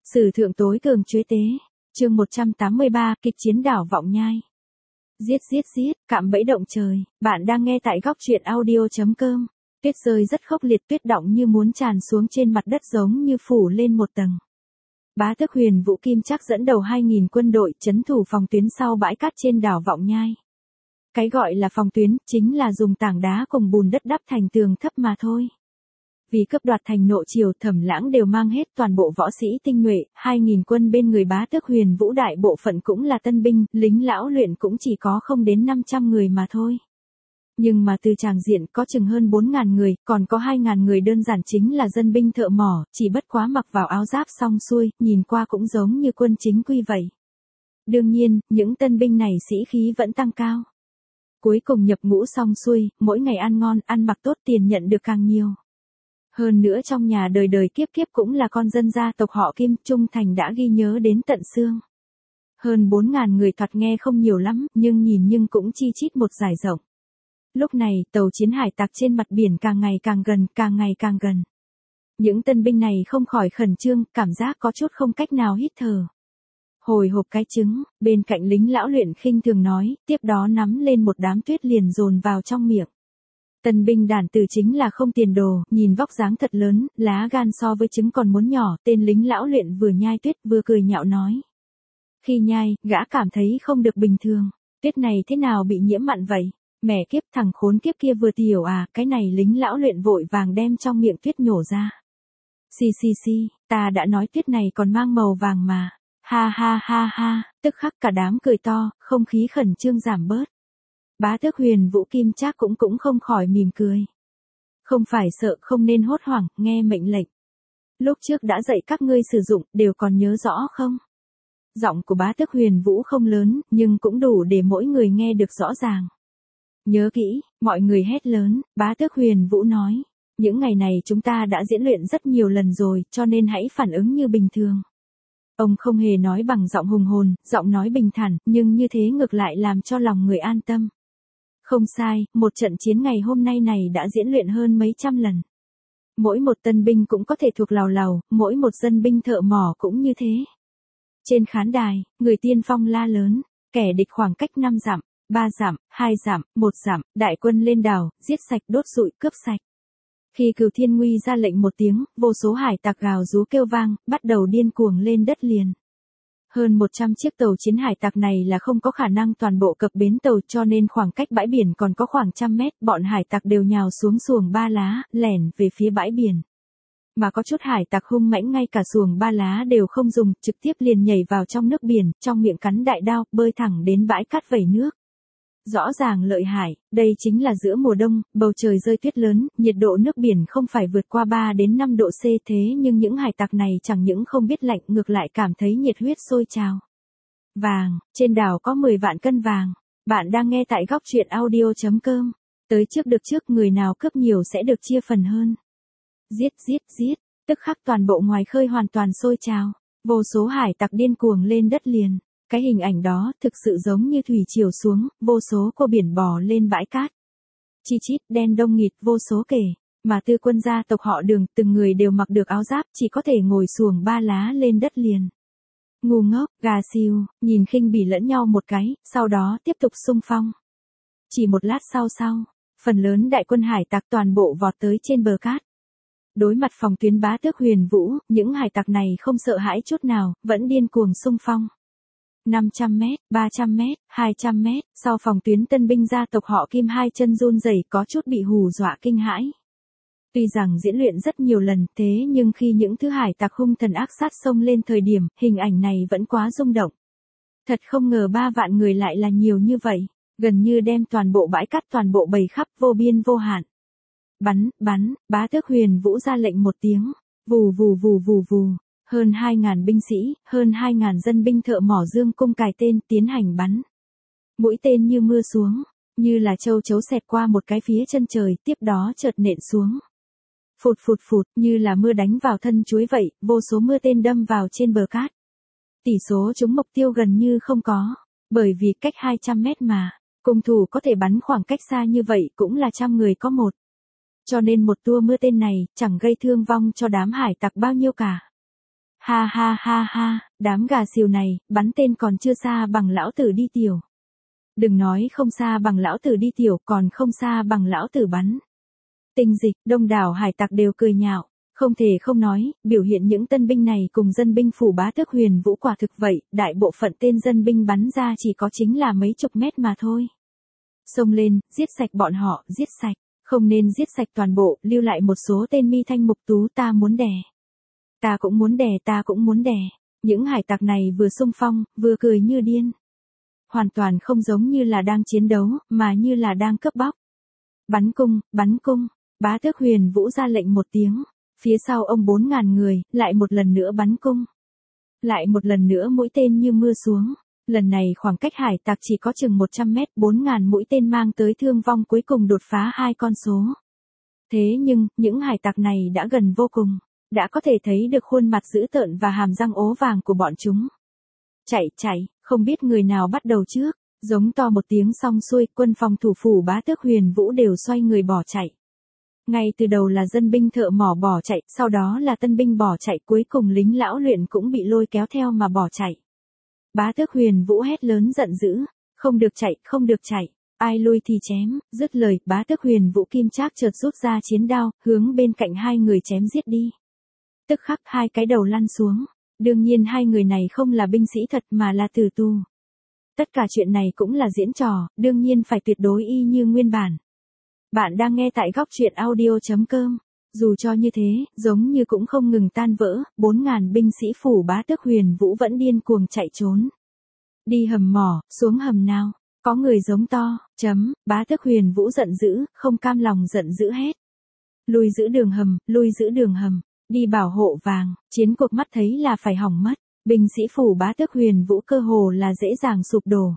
Sử thượng tối cường chuế tế. Chương 183, kịch chiến đảo Vọng Nhai. Giết giết giết, cạm bẫy động trời. Bạn đang nghe tại góc truyện audio.com. Tuyết rơi rất khốc liệt, tuyết đọng như muốn tràn xuống trên mặt đất giống như phủ lên một tầng. Bá tước Huyền Vũ Kim Trác dẫn đầu 2.000 quân đội trấn thủ phòng tuyến sau bãi cát trên đảo Vọng Nhai. Cái gọi là phòng tuyến chính là dùng tảng đá cùng bùn đất đắp thành tường thấp mà thôi. Vì cướp đoạt thành Nộ Triều, Thẩm Lãng đều mang hết toàn bộ võ sĩ tinh nhuệ, 2.000 quân bên người bá tước Huyền Vũ đại bộ phận cũng là tân binh, lính lão luyện cũng chỉ có không đến 500 người mà thôi. Nhưng mà từ tràng diện có chừng hơn 4.000 người, còn có 2.000 người đơn giản chính là dân binh thợ mỏ, chỉ bất quá mặc vào áo giáp xong xuôi, nhìn qua cũng giống như quân chính quy vậy. Đương nhiên, những tân binh này sĩ khí vẫn tăng cao. Cuối cùng nhập ngũ xong xuôi, mỗi ngày ăn ngon, ăn mặc tốt, tiền nhận được càng nhiều. Hơn nữa trong nhà đời đời kiếp kiếp cũng là con dân gia tộc họ Kim, trung thành đã ghi nhớ đến tận xương. Hơn 4.000 người thoạt nghe không nhiều lắm, nhưng cũng chi chít một dải rộng. Lúc này, tàu chiến hải tặc trên mặt biển càng ngày càng gần. Những tân binh này không khỏi khẩn trương, cảm giác có chút không cách nào hít thở. Hồi hộp cái trứng, bên cạnh lính lão luyện khinh thường nói, tiếp đó nắm lên một đám tuyết liền dồn vào trong miệng. Tân binh đản tử chính là không tiền đồ, nhìn vóc dáng thật lớn, lá gan so với trứng còn muốn nhỏ, tên lính lão luyện vừa nhai tuyết vừa cười nhạo nói. Khi nhai, gã cảm thấy không được bình thường, tuyết này thế nào bị nhiễm mặn vậy? Mẹ kiếp, thằng khốn kiếp kia vừa tiểu à, cái này lính lão luyện vội vàng đem trong miệng tuyết nhổ ra. Xì, ta đã nói tuyết này còn mang màu vàng mà. Ha, tức khắc cả đám cười to, không khí khẩn trương giảm bớt. Bá tước Huyền Vũ Kim Trác cũng không khỏi mỉm cười. Không phải sợ, không nên hốt hoảng, nghe mệnh lệnh. Lúc trước đã dạy các ngươi sử dụng, đều còn nhớ rõ không? Giọng của bá tước Huyền Vũ không lớn, nhưng cũng đủ để mỗi người nghe được rõ ràng. Nhớ kỹ, mọi người hét lớn, bá tước Huyền Vũ nói. Những ngày này chúng ta đã diễn luyện rất nhiều lần rồi, cho nên hãy phản ứng như bình thường. Ông không hề nói bằng giọng hùng hồn, giọng nói bình thản, nhưng như thế ngược lại làm cho lòng người an tâm. Không sai, một trận chiến ngày hôm nay này đã diễn luyện hơn mấy trăm lần. Mỗi một tân binh cũng có thể thuộc lào, mỗi một dân binh thợ mỏ cũng như thế. Trên khán đài, người tiên phong la lớn, kẻ địch khoảng cách 5 dặm, 3 dặm, 2 dặm, 1 dặm, đại quân lên đảo, giết sạch, đốt rụi, cướp sạch. Khi Cửu Thiên Nguy ra lệnh một tiếng, vô số hải tặc gào rú kêu vang, bắt đầu điên cuồng lên đất liền. Hơn 100 chiếc tàu chiến hải tặc này là không có khả năng toàn bộ cập bến tàu, cho nên khoảng cách bãi biển còn có khoảng 100 mét, bọn hải tặc đều nhào xuống xuồng ba lá, lẻn về phía bãi biển. Mà có chút hải tặc hung mãnh ngay cả xuồng ba lá đều không dùng, trực tiếp liền nhảy vào trong nước biển, trong miệng cắn đại đao, bơi thẳng đến bãi cát vẩy nước. Rõ ràng lợi hại, đây chính là giữa mùa đông, bầu trời rơi tuyết lớn, nhiệt độ nước biển không phải vượt qua 3 đến 5 độ C, thế nhưng những hải tặc này chẳng những không biết lạnh, ngược lại cảm thấy nhiệt huyết sôi trào. Vàng, trên đảo có 10 vạn cân vàng. Bạn đang nghe tại góc truyện audio.com. Tới trước được trước, người nào cướp nhiều sẽ được chia phần hơn. Giết, tức khắc toàn bộ ngoài khơi hoàn toàn sôi trào. Vô số hải tặc điên cuồng lên đất liền. Cái hình ảnh đó thực sự giống như thủy triều xuống, vô số cô biển bò lên bãi cát. Chi chít, đen đông nghịt vô số kể, mà tư quân gia tộc họ Đường, từng người đều mặc được áo giáp, chỉ có thể ngồi xuồng ba lá lên đất liền. Ngu ngốc, gà xiu, nhìn khinh bỉ lẫn nhau một cái, sau đó tiếp tục xung phong. Chỉ một lát sau, phần lớn đại quân hải tặc toàn bộ vọt tới trên bờ cát. Đối mặt phòng tuyến bá tước Huyền Vũ, những hải tặc này không sợ hãi chút nào, vẫn điên cuồng xung phong. 500 mét, 300 mét, 200 mét, sau phòng tuyến tân binh gia tộc họ Kim hai chân run rẩy, có chút bị hù dọa kinh hãi. Tuy rằng diễn luyện rất nhiều lần, thế nhưng khi những thứ hải tặc hung thần ác sát xông lên thời điểm, hình ảnh này vẫn quá rung động. Thật không ngờ 3 vạn người lại là nhiều như vậy, gần như đem toàn bộ bãi cát, toàn bộ bầy khắp, vô biên vô hạn. Bắn, bá tước Huyền Vũ ra lệnh một tiếng, vù. Hơn 2.000 binh sĩ, hơn 2.000 dân binh thợ mỏ dương cung cài tên tiến hành bắn. Mũi tên như mưa xuống, như là châu chấu xẹt qua một cái phía chân trời, tiếp đó chợt nện xuống. Phụt, như là mưa đánh vào thân chuối vậy, vô số mưa tên đâm vào trên bờ cát. Tỷ số trúng mục tiêu gần như không có, bởi vì cách 200 mét mà, cung thủ có thể bắn khoảng cách xa như vậy cũng là 100 người có một. Cho nên một tua mưa tên này chẳng gây thương vong cho đám hải tặc bao nhiêu cả. Ha ha ha ha, đám gà xìu này, bắn tên còn chưa xa bằng lão tử đi tiểu. Đừng nói không xa bằng lão tử đi tiểu, còn không xa bằng lão tử bắn. Tinh dịch, đông đảo hải tặc đều cười nhạo. Không thể không nói, biểu hiện những tân binh này cùng dân binh phủ Bá Tước Huyền Vũ quả thực vậy, đại bộ phận tên dân binh bắn ra chỉ có chính là mấy chục mét mà thôi. Xông lên, giết sạch bọn họ, giết sạch, không nên giết sạch toàn bộ, lưu lại một số tên mi thanh mục tú, ta muốn đè. Ta cũng muốn đè, ta cũng muốn đè. Những hải tặc này vừa xung phong, vừa cười như điên. Hoàn toàn không giống như là đang chiến đấu, mà như là đang cướp bóc. Bắn cung, bắn cung. Bá Tước Huyền Vũ ra lệnh một tiếng. Phía sau ông 4.000 người, lại một lần nữa bắn cung. Lại một lần nữa mũi tên như mưa xuống. Lần này khoảng cách hải tặc chỉ có chừng 100 mét, 4.000 mũi tên mang tới thương vong cuối cùng đột phá 2 con số. Thế nhưng, những hải tặc này đã gần vô cùng. Đã có thể thấy được khuôn mặt dữ tợn và hàm răng ố vàng của bọn chúng. Chạy chạy, không biết người nào bắt đầu trước. Giống to một tiếng xong xuôi, quân phòng thủ phủ Bá Tước Huyền Vũ đều xoay người bỏ chạy. Ngay từ đầu là dân binh thợ mỏ bỏ chạy, sau đó là tân binh bỏ chạy, cuối cùng lính lão luyện cũng bị lôi kéo theo mà bỏ chạy. Bá Tước Huyền Vũ hét lớn giận dữ, không được chạy, không được chạy, ai lui thì chém, dứt lời, Bá Tước Huyền Vũ kim trác chợt rút ra chiến đao, hướng bên cạnh hai người chém giết đi. Tức khắc hai cái đầu lăn xuống, đương nhiên hai người này không là binh sĩ thật mà là tử tù. Tất cả chuyện này cũng là diễn trò, đương nhiên phải tuyệt đối y như nguyên bản. Bạn đang nghe tại góc truyện audio.com. Dù cho như thế, giống như cũng không ngừng tan vỡ, 4.000 binh sĩ phủ Bá Tước Huyền Vũ vẫn điên cuồng chạy trốn. Đi hầm mỏ, xuống hầm nào, có người giống to, Bá Tước Huyền Vũ giận dữ, không cam lòng giận dữ hết. Lui giữ đường hầm, lui giữ đường hầm, đi bảo hộ vàng, chiến cuộc mắt thấy là phải hỏng mất, binh sĩ phủ Bá Tước Huyền Vũ cơ hồ là dễ dàng sụp đổ.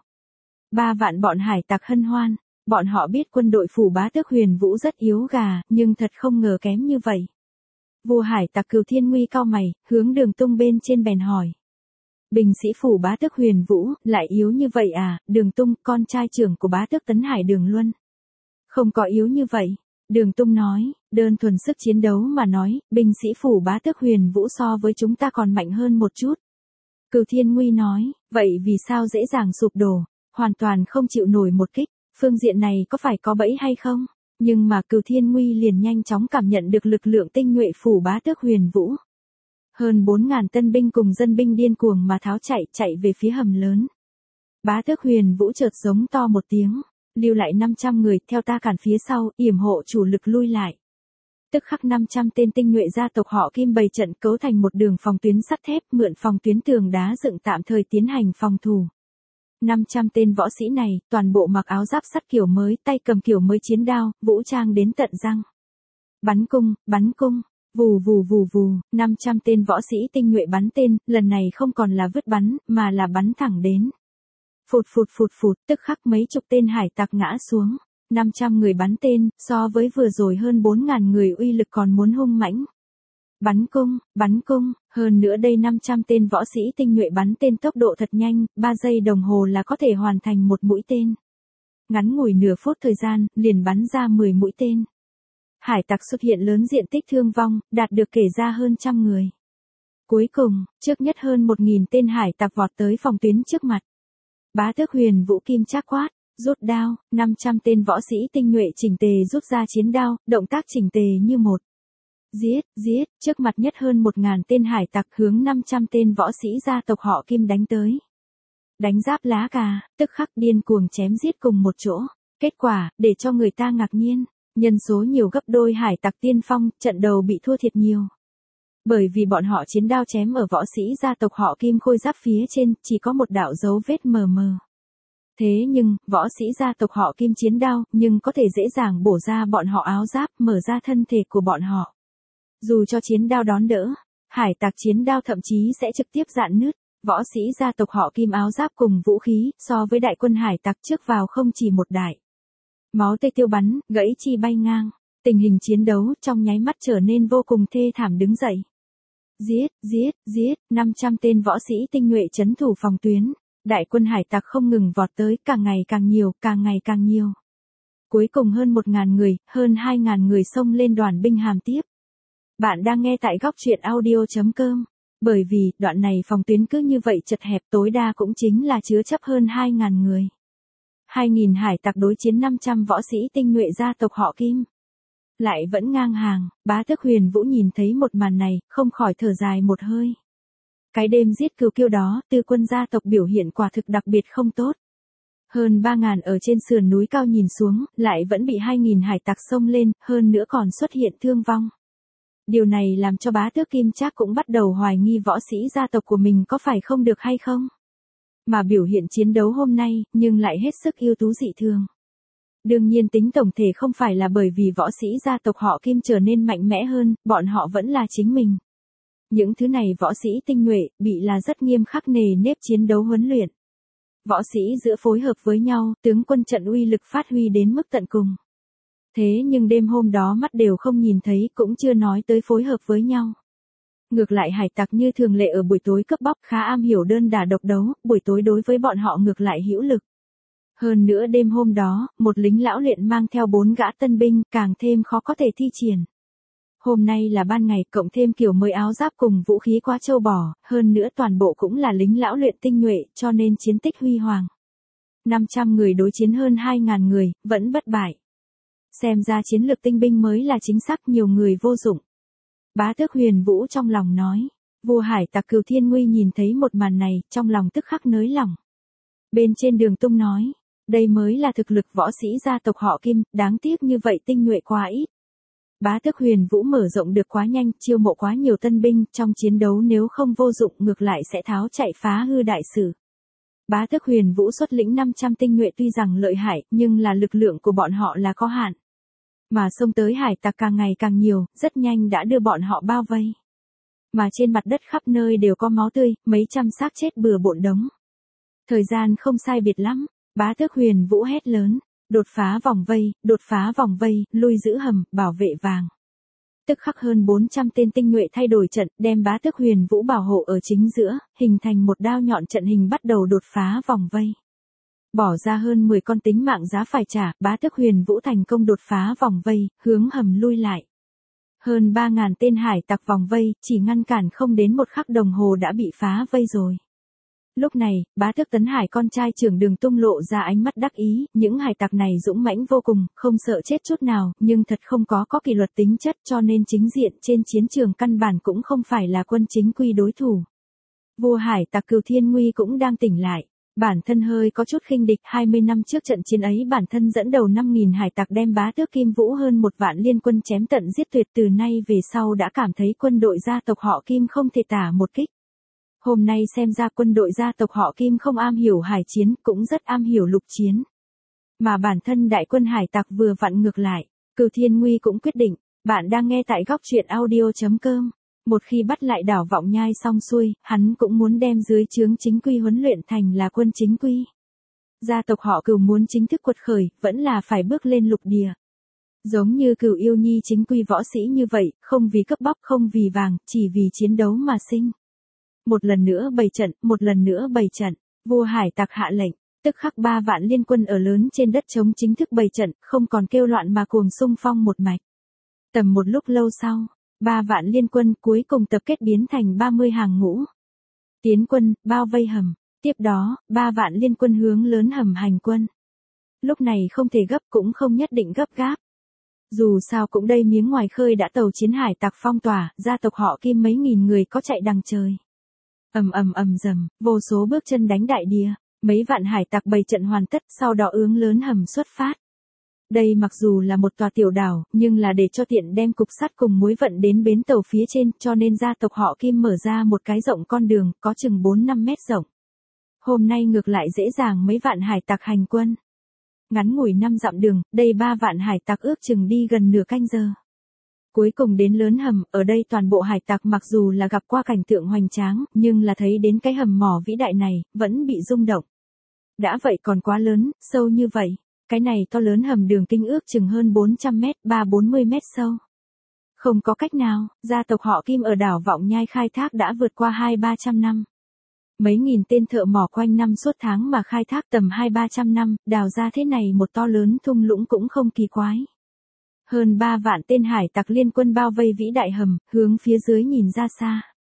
3 vạn bọn hải tặc hân hoan. Bọn họ biết quân đội phủ Bá Tước Huyền Vũ rất yếu gà, nhưng thật không ngờ kém như vậy. Vua hải tặc Cửu Thiên Nguy cau mày, hướng Đường Tung bên trên bèn hỏi. Binh sĩ phủ Bá Tước Huyền Vũ, lại yếu như vậy à, Đường Tung, con trai trưởng của Bá Tước Tấn Hải Đường Luân. Không có yếu như vậy. Đường Tung nói, đơn thuần sức chiến đấu mà nói, binh sĩ phủ Bá Tước Huyền Vũ so với chúng ta còn mạnh hơn một chút. Cửu Thiên Nguy nói, vậy vì sao dễ dàng sụp đổ, hoàn toàn không chịu nổi một kích. Phương diện này có phải có bẫy hay không? Nhưng mà Cửu Thiên Nguy liền nhanh chóng cảm nhận được lực lượng tinh nhuệ phủ Bá Tước Huyền Vũ. Hơn 4.000 tân binh cùng dân binh điên cuồng mà tháo chạy về phía hầm lớn. Bá Tước Huyền Vũ chợt giống to một tiếng, lưu lại 500 người, theo ta cản phía sau, yểm hộ chủ lực lui lại. Tức khắc 500 tên tinh nhuệ gia tộc họ Kim bày trận cấu thành một đường phòng tuyến sắt thép, mượn phòng tuyến tường đá dựng tạm thời tiến hành phòng thủ. 500 tên võ sĩ này, toàn bộ mặc áo giáp sắt kiểu mới, tay cầm kiểu mới chiến đao, vũ trang đến tận răng. Bắn cung, vù vù vù vù, 500 tên võ sĩ tinh nhuệ bắn tên, lần này không còn là vứt bắn, mà là bắn thẳng đến. Phụt phụt phụt phụt, tức khắc mấy chục tên hải tặc ngã xuống. 500 người bắn tên, so với vừa rồi hơn 4.000 người uy lực còn muốn hung mãnh. Bắn cung, hơn nữa đây 500 tên võ sĩ tinh nhuệ bắn tên tốc độ thật nhanh, 3 giây đồng hồ là có thể hoàn thành một mũi tên. Ngắn ngủi nửa phút thời gian, liền bắn ra 10 mũi tên. Hải tặc xuất hiện lớn diện tích thương vong, đạt được kể ra hơn 100 người. Cuối cùng, trước nhất hơn 1.000 tên hải tặc vọt tới phòng tuyến trước mặt. Bá Tước Huyền Vũ kim trác quát, rút đao, 500 tên võ sĩ tinh nhuệ chỉnh tề rút ra chiến đao, động tác chỉnh tề như một. Giết, trước mặt nhất hơn 1.000 tên hải tặc hướng 500 tên võ sĩ gia tộc họ Kim đánh tới. Đánh giáp lá cà, tức khắc điên cuồng chém giết cùng một chỗ. Kết quả, để cho người ta ngạc nhiên, nhân số nhiều gấp đôi hải tặc tiên phong, trận đầu bị thua thiệt nhiều. Bởi vì bọn họ chiến đao chém ở võ sĩ gia tộc họ Kim khôi giáp phía trên, chỉ có một đạo dấu vết mờ mờ. Thế nhưng, võ sĩ gia tộc họ Kim chiến đao, nhưng có thể dễ dàng bổ ra bọn họ áo giáp, mở ra thân thể của bọn họ. Dù cho chiến đao đón đỡ, hải tặc chiến đao thậm chí sẽ trực tiếp rạn nứt. Võ sĩ gia tộc họ Kim áo giáp cùng vũ khí, so với đại quân hải tặc trước vào không chỉ một đại. Máu tươi tiêu bắn, gãy chi bay ngang. Tình hình chiến đấu trong nháy mắt trở nên vô cùng thê thảm đứng dậy. Giết, 500 tên võ sĩ tinh nhuệ trấn thủ phòng tuyến. Đại quân hải tặc không ngừng vọt tới, càng ngày càng nhiều. Cuối cùng hơn 1.000 người, hơn 2.000 người xông lên đoàn binh hàm tiếp. Bạn đang nghe tại góc truyện audio.com. Bởi vì, đoạn này phòng tuyến cứ như vậy chật hẹp tối đa cũng chính là chứa chấp hơn 2.000 người. 2.000 hải tặc đối chiến 500 võ sĩ tinh nhuệ gia tộc họ Kim. Lại vẫn ngang hàng, Bá Tước Huyền Vũ nhìn thấy một màn này, không khỏi thở dài một hơi. Cái đêm giết cừu kiêu đó, Tư quân gia tộc biểu hiện quả thực đặc biệt không tốt. Hơn 3.000 ở trên sườn núi cao nhìn xuống, lại vẫn bị 2.000 hải tặc xông lên, hơn nữa còn xuất hiện thương vong. Điều này làm cho Bá Tước Kim Trác cũng bắt đầu hoài nghi võ sĩ gia tộc của mình có phải không được hay không. Mà biểu hiện chiến đấu hôm nay, nhưng lại hết sức ưu tú dị thường. Đương nhiên tính tổng thể không phải là bởi vì võ sĩ gia tộc họ Kim trở nên mạnh mẽ hơn, bọn họ vẫn là chính mình. Những thứ này võ sĩ tinh nhuệ, bị là rất nghiêm khắc nề nếp chiến đấu huấn luyện. Võ sĩ giữa phối hợp với nhau, tướng quân trận uy lực phát huy đến mức tận cùng. Thế nhưng đêm hôm đó mắt đều không nhìn thấy, cũng chưa nói tới phối hợp với nhau. Ngược lại hải tặc như thường lệ ở buổi tối cướp bóc khá am hiểu đơn đả độc đấu, buổi tối đối với bọn họ ngược lại hữu lực. Hơn nữa đêm hôm đó, một lính lão luyện mang theo 4 gã tân binh, càng thêm khó có thể thi triển. Hôm nay là ban ngày, cộng thêm kiểu mới áo giáp cùng vũ khí quá trâu bò, hơn nữa toàn bộ cũng là lính lão luyện tinh nhuệ, cho nên chiến tích huy hoàng. 500 người đối chiến hơn 2.000 người, vẫn bất bại. Xem ra chiến lược tinh binh mới là chính xác, nhiều người vô dụng. Bá Tước Huyền Vũ trong lòng nói. Vua hải tặc Cửu Thiên Nguy nhìn thấy một màn này, trong lòng tức khắc nới lỏng. Bên trên Đường Tung nói, đây mới là thực lực võ sĩ gia tộc họ Kim, đáng tiếc như vậy tinh nhuệ quá ít. Bá Tước Huyền Vũ mở rộng được quá nhanh, chiêu mộ quá nhiều tân binh, trong chiến đấu nếu không vô dụng ngược lại sẽ tháo chạy phá hư đại sử. Bá Tước Huyền Vũ xuất lĩnh 500 tinh nhuệ tuy rằng lợi hại, nhưng là lực lượng của bọn họ là có hạn. Mà xông tới hải tặc càng ngày càng nhiều, rất nhanh đã đưa bọn họ bao vây. Mà trên mặt đất khắp nơi đều có máu tươi, mấy trăm xác chết bừa bộn đống. Thời gian không sai biệt lắm, Bá Tước Huyền Vũ hét lớn, đột phá vòng vây, lui giữ hầm, bảo vệ vàng. Tức khắc hơn 400 tên tinh nhuệ thay đổi trận, đem Bá Tước Huyền Vũ bảo hộ ở chính giữa, hình thành một đao nhọn trận hình bắt đầu đột phá vòng vây. Bỏ ra hơn 10 con tính mạng giá phải trả, Bá Tước Huyền Vũ thành công đột phá vòng vây, hướng hầm lui lại. Hơn 3.000 tên hải tặc vòng vây, chỉ ngăn cản không đến một khắc đồng hồ đã bị phá vây rồi. Lúc này, Bá Tước Tấn Hải con trai trưởng Đường Tung lộ ra ánh mắt đắc ý, những hải tặc này dũng mãnh vô cùng, không sợ chết chút nào, nhưng thật không có kỷ luật tính chất cho nên chính diện trên chiến trường căn bản cũng không phải là quân chính quy đối thủ. Vua hải tặc Cửu Thiên Nguy cũng đang tỉnh lại. Bản thân hơi có chút khinh địch, 20 năm trước trận chiến ấy bản thân dẫn đầu 5.000 hải tặc đem Bá Tước Kim Vũ hơn 1 vạn liên quân chém tận giết tuyệt, từ nay về sau đã cảm thấy quân đội gia tộc họ Kim không thể tả một kích. Hôm nay xem ra quân đội gia tộc họ Kim không am hiểu hải chiến, cũng rất am hiểu lục chiến. Mà bản thân đại quân hải tặc vừa vặn ngược lại, Cửu Thiên Nguy cũng quyết định, bạn đang nghe tại góc truyện audio.com. Một khi bắt lại đảo Vọng Nhai xong xuôi, hắn cũng muốn đem dưới trướng chính quy huấn luyện thành là quân chính quy. Gia tộc họ Cửu muốn chính thức quật khởi, vẫn là phải bước lên lục địa. Giống như Cửu Yêu Nhi chính quy võ sĩ như vậy, không vì cướp bóc, không vì vàng, chỉ vì chiến đấu mà sinh. Một lần nữa bày trận, vua hải tặc hạ lệnh, tức khắc 3 vạn liên quân ở lớn trên đất trống chính thức bày trận, không còn kêu loạn mà cuồng xung phong một mạch. Tầm một lúc lâu sau, 3 vạn liên quân cuối cùng tập kết biến thành 30 hàng ngũ. Tiến quân, bao vây hầm, tiếp đó, 3 vạn liên quân hướng lớn hầm hành quân. Lúc này không thể gấp cũng không nhất định gấp gáp. Dù sao cũng đây miếng ngoài khơi đã tàu chiến hải tặc phong tỏa, gia tộc họ Kim mấy nghìn người có chạy đằng trời. Ầm rầm, vô số bước chân đánh đại địa, mấy vạn hải tặc bày trận hoàn tất, sau đó hướng lớn hầm xuất phát. Đây mặc dù là một tòa tiểu đảo, nhưng là để cho tiện đem cục sắt cùng muối vận đến bến tàu phía trên, cho nên gia tộc họ Kim mở ra một cái rộng con đường, có chừng 4-5 mét rộng. Hôm nay ngược lại dễ dàng mấy vạn hải tặc hành quân. Ngắn ngủi 5 dặm đường, đây 3 vạn hải tặc ước chừng đi gần nửa canh giờ. Cuối cùng đến lớn hầm, ở đây toàn bộ hải tặc mặc dù là gặp qua cảnh tượng hoành tráng, nhưng là thấy đến cái hầm mỏ vĩ đại này, vẫn bị rung động. Đã vậy còn quá lớn, sâu như vậy. Cái này to lớn hầm đường kinh ước chừng hơn 400 mét, 340 mét sâu. Không có cách nào, gia tộc họ Kim ở đảo Vọng Nhai khai thác đã vượt qua 200-300 năm. Mấy nghìn tên thợ mỏ quanh năm suốt tháng mà khai thác tầm 200-300 năm, đào ra thế này một to lớn thung lũng cũng không kỳ quái. Hơn 3 vạn tên hải tặc liên quân bao vây vĩ đại hầm, hướng phía dưới nhìn ra xa.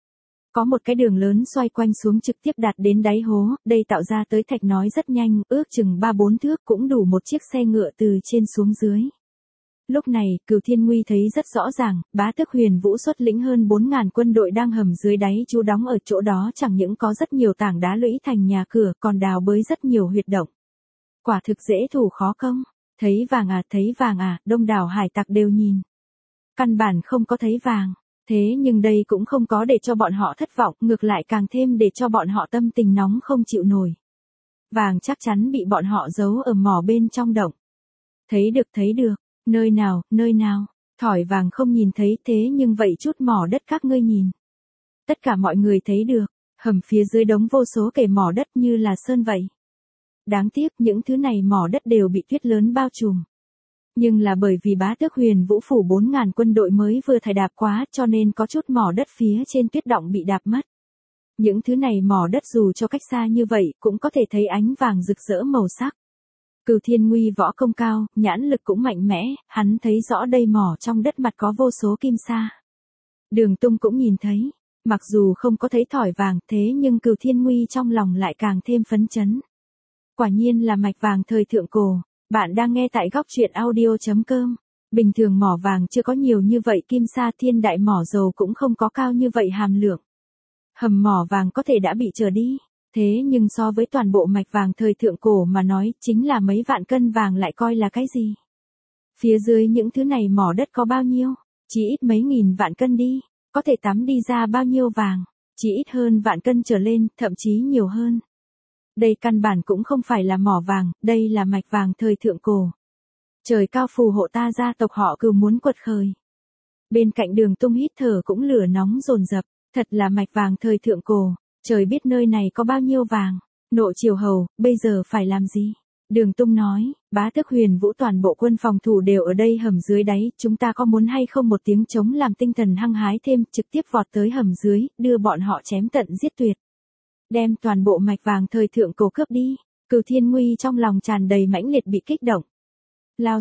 Có một cái đường lớn xoay quanh xuống trực tiếp đạt đến đáy hố, đây tạo ra tới thạch nói rất nhanh, ước chừng 3-4 thước cũng đủ một chiếc xe ngựa từ trên xuống dưới. Lúc này, Cửu Thiên Nguy thấy rất rõ ràng, Bá Tước Huyền Vũ xuất lĩnh hơn 4.000 quân đội đang hầm dưới đáy trú đóng ở chỗ đó, chẳng những có rất nhiều tảng đá lũy thành nhà cửa, còn đào bới rất nhiều huyệt động. Quả thực dễ thủ khó công. Thấy vàng à, đông đảo hải tặc đều nhìn. Căn bản không có thấy vàng. Thế nhưng đây cũng không có để cho bọn họ thất vọng, ngược lại càng thêm để cho bọn họ tâm tình nóng không chịu nổi. Vàng chắc chắn bị bọn họ giấu ở mỏ bên trong động. Thấy được, nơi nào, thỏi vàng không nhìn thấy, thế nhưng vậy chút mỏ đất các ngươi nhìn. Tất cả mọi người thấy được, hầm phía dưới đống vô số kẻ mỏ đất như là sơn vậy. Đáng tiếc những thứ này mỏ đất đều bị tuyết lớn bao trùm. Nhưng là bởi vì Bá Tước Huyền Vũ phủ 4.000 quân đội mới vừa thải đạp quá cho nên có chút mỏ đất phía trên tuyết động bị đạp mất. Những thứ này mỏ đất dù cho cách xa như vậy cũng có thể thấy ánh vàng rực rỡ màu sắc. Cửu Thiên Nguy võ công cao, nhãn lực cũng mạnh mẽ, hắn thấy rõ đây mỏ trong đất mặt có vô số kim sa. Đường Tung cũng nhìn thấy, mặc dù không có thấy thỏi vàng thế nhưng Cửu Thiên Nguy trong lòng lại càng thêm phấn chấn. Quả nhiên là mạch vàng thời thượng cổ. Bạn đang nghe tại góc truyện audio.com. Bình thường mỏ vàng chưa có nhiều như vậy, kim sa thiên đại mỏ dầu cũng không có cao như vậy hàm lượng. Hầm mỏ vàng có thể đã bị trở đi. Thế nhưng so với toàn bộ mạch vàng thời thượng cổ mà nói, chính là mấy vạn cân vàng lại coi là cái gì. Phía dưới những thứ này mỏ đất có bao nhiêu? Chỉ ít mấy nghìn vạn cân đi. Có thể tắm đi ra bao nhiêu vàng? Chỉ ít hơn vạn cân trở lên, thậm chí nhiều hơn. Đây căn bản cũng không phải là mỏ vàng, đây là mạch vàng thời thượng cổ. Trời cao phù hộ ta gia tộc họ Cửu muốn quật khởi. Bên cạnh Đường Tung hít thở cũng lửa nóng dồn dập, thật là mạch vàng thời thượng cổ, trời biết nơi này có bao nhiêu vàng. Nộ Triều Hầu, bây giờ phải làm gì? Đường Tung nói, Bá Tước Huyền Vũ toàn bộ quân phòng thủ đều ở đây hầm dưới đáy, chúng ta có muốn hay không một tiếng chống làm tinh thần hăng hái thêm, trực tiếp vọt tới hầm dưới, đưa bọn họ chém tận giết tuyệt. Đem toàn bộ mạch vàng thời thượng cổ cướp đi. Cửu Thiên Nguy trong lòng tràn đầy mãnh liệt bị kích động. Lao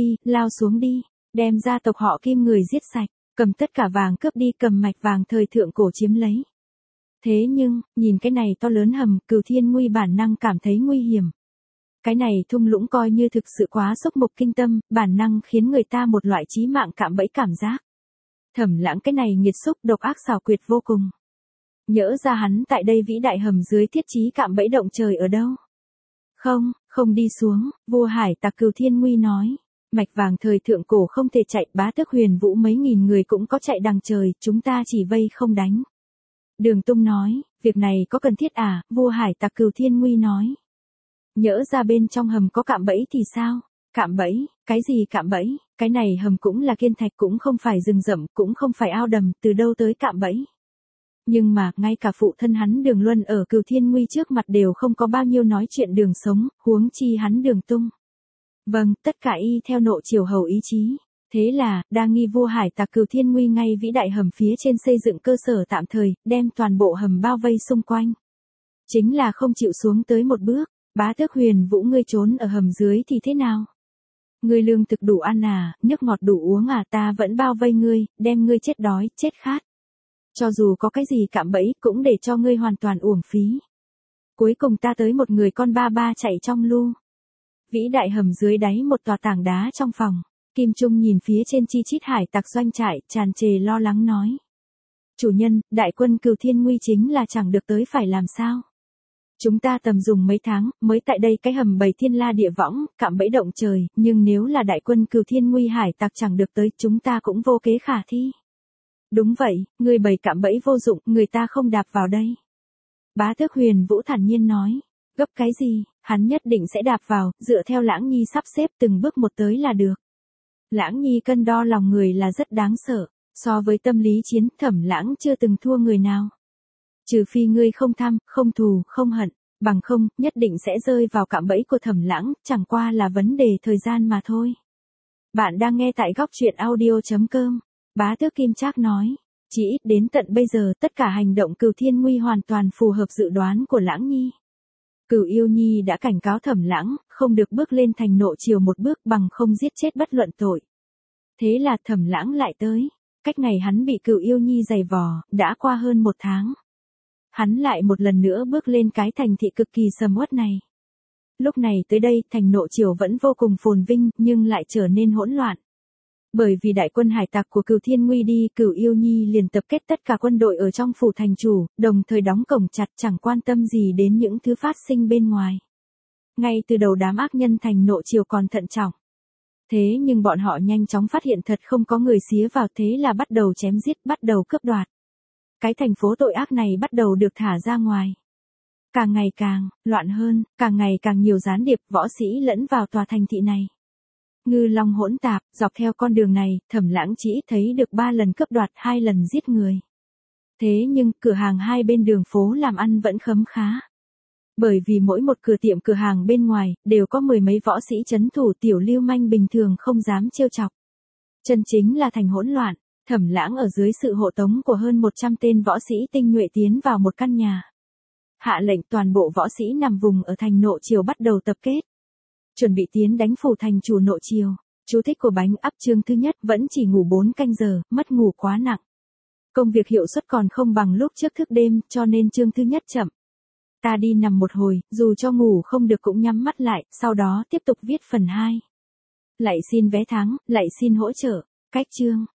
xuống đi, đem gia tộc họ Kim người giết sạch, cầm tất cả vàng cướp đi, cầm mạch vàng thời thượng cổ chiếm lấy. Thế nhưng, nhìn cái này to lớn hầm, Cửu Thiên Nguy bản năng cảm thấy nguy hiểm. Cái này thung lũng coi như thực sự quá xúc mục kinh tâm, bản năng khiến người ta một loại chí mạng cạm bẫy cảm giác. Thẩm Lãng cái này nghiệt xúc độc ác xảo quyệt vô cùng. Nhỡ ra hắn tại đây vĩ đại hầm dưới thiết trí cạm bẫy động trời ở đâu? Không đi xuống, vua hải tặc Cửu Thiên Nguy nói. Mạch vàng thời thượng cổ không thể chạy, Bá Tước Huyền Vũ mấy nghìn người cũng có chạy đằng trời, chúng ta chỉ vây không đánh. Đường Tung nói, việc này có cần thiết à? Vua hải tặc Cửu Thiên Nguy nói. Nhỡ ra bên trong hầm có cạm bẫy thì sao? Cạm bẫy? Cái gì cạm bẫy? Cái này hầm cũng là kiên thạch, cũng không phải rừng rậm, cũng không phải ao đầm, từ đâu tới cạm bẫy? Nhưng mà, ngay cả phụ thân hắn Đường Luân ở Cửu Thiên Nguy trước mặt đều không có bao nhiêu nói chuyện đường sống, huống chi hắn Đường Tung. Vâng, tất cả y theo Nộ Triều Hầu ý chí. Thế là, đa nghi vua hải tặc Cửu Thiên Nguy ngay vĩ đại hầm phía trên xây dựng cơ sở tạm thời, đem toàn bộ hầm bao vây xung quanh. Chính là không chịu xuống tới một bước. Bá Tước Huyền Vũ ngươi trốn ở hầm dưới thì thế nào? Ngươi lương thực đủ ăn à, nước ngọt đủ uống à, ta vẫn bao vây ngươi, đem ngươi chết đói, chết khát. Cho dù có cái gì cạm bẫy cũng để cho ngươi hoàn toàn uổng phí. Cuối cùng ta tới một người con ba chạy trong lu. Vĩ đại hầm dưới đáy một tòa tảng đá trong phòng. Kim Trung nhìn phía trên chi chít hải tặc doanh trại, tràn trề lo lắng nói. Chủ nhân, đại quân Cửu Thiên Nguy chính là chẳng được tới phải làm sao? Chúng ta tầm dùng mấy tháng, mới tại đây cái hầm bầy thiên la địa võng, cạm bẫy động trời, nhưng nếu là đại quân Cửu Thiên Nguy hải tặc chẳng được tới, chúng ta cũng vô kế khả thi. Đúng vậy, người bầy cạm bẫy vô dụng, người ta không đạp vào đây. Bá Tước Huyền Vũ thản nhiên nói, gấp cái gì, hắn nhất định sẽ đạp vào, dựa theo Lãng Nhi sắp xếp từng bước một tới là được. Lãng Nhi cân đo lòng người là rất đáng sợ, so với tâm lý chiến, Thẩm Lãng chưa từng thua người nào. Trừ phi ngươi không tham, không thù, không hận, bằng không, nhất định sẽ rơi vào cạm bẫy của Thẩm Lãng, chẳng qua là vấn đề thời gian mà thôi. Bạn đang nghe tại góc truyện audio.com. Bá Tước Kim Trác nói, chỉ ít đến tận bây giờ tất cả hành động Cửu Thiên Nguy hoàn toàn phù hợp dự đoán của Lãng Nhi. Cửu Yêu Nhi đã cảnh cáo Thẩm Lãng, không được bước lên thành Nộ Triều một bước, bằng không giết chết bất luận tội. Thế là Thẩm Lãng lại tới, cách ngày hắn bị Cửu Yêu Nhi giày vò, đã qua hơn một tháng. Hắn lại một lần nữa bước lên cái thành thị cực kỳ sầm uất này. Lúc này tới đây, thành Nộ Triều vẫn vô cùng phồn vinh, nhưng lại trở nên hỗn loạn. Bởi vì đại quân hải tặc của Cửu Thiên Nguy đi, Cửu Yêu Nhi liền tập kết tất cả quân đội ở trong phủ thành chủ, đồng thời đóng cổng chặt, chẳng quan tâm gì đến những thứ phát sinh bên ngoài. Ngay từ đầu đám ác nhân thành Nộ Triều còn thận trọng. Thế nhưng bọn họ nhanh chóng phát hiện thật không có người xía vào, thế là bắt đầu chém giết, bắt đầu cướp đoạt. Cái thành phố tội ác này bắt đầu được thả ra ngoài. Càng ngày càng loạn hơn, càng ngày càng nhiều gián điệp võ sĩ lẫn vào tòa thành thị này. Ngư long hỗn tạp, dọc theo con đường này, Thẩm Lãng chỉ thấy được 3 lần cướp đoạt, 2 lần giết người. Thế nhưng, cửa hàng hai bên đường phố làm ăn vẫn khấm khá. Bởi vì mỗi một cửa hàng bên ngoài, đều có 10 mấy võ sĩ trấn thủ, tiểu lưu manh bình thường không dám trêu chọc. Chân chính là thành hỗn loạn. Thẩm Lãng ở dưới sự hộ tống của hơn 100 tên võ sĩ tinh nhuệ tiến vào một căn nhà. Hạ lệnh toàn bộ võ sĩ nằm vùng ở thành Nộ Triều bắt đầu tập kết. Chuẩn bị tiến đánh phủ thành chủ Nộ Triều. Chú thích của bánh ắp chương thứ nhất vẫn chỉ ngủ 4 canh giờ, mất ngủ quá nặng. Công việc hiệu suất còn không bằng lúc trước thức đêm, cho nên chương thứ nhất chậm. Ta đi nằm một hồi, dù cho ngủ không được cũng nhắm mắt lại, sau đó tiếp tục viết phần 2. Lạy xin vé thắng, lạy xin hỗ trợ. Cách chương.